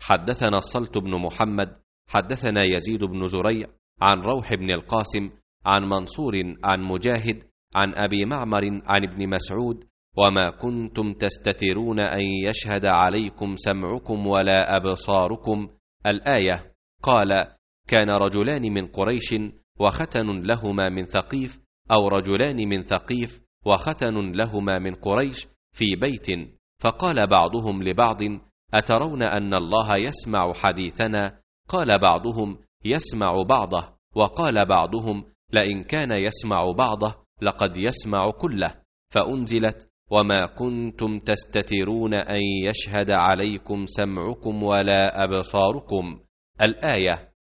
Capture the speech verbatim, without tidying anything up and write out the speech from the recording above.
حدثنا الصلت بن محمد حدثنا يزيد بن زريع عن روح بن القاسم عن منصور عن مجاهد عن أبي معمر عن ابن مسعود: وما كنتم تستترون أن يشهد عليكم سمعكم ولا أبصاركم. الآية. قال: كان رجلان من قريش وختن لهما من ثقيف، أو رجلان من ثقيف وختن لهما من قريش في بيت، فقال بعضهم لبعض: أترون أن الله يسمع حديثنا؟ قال بعضهم: يسمع بعضه، وقال بعضهم: لئن كان يسمع بعضه لقد يسمع كله، فأنزلت: وما كنتم تستترون أن يشهد عليكم سمعكم ولا أبصاركم. الآية.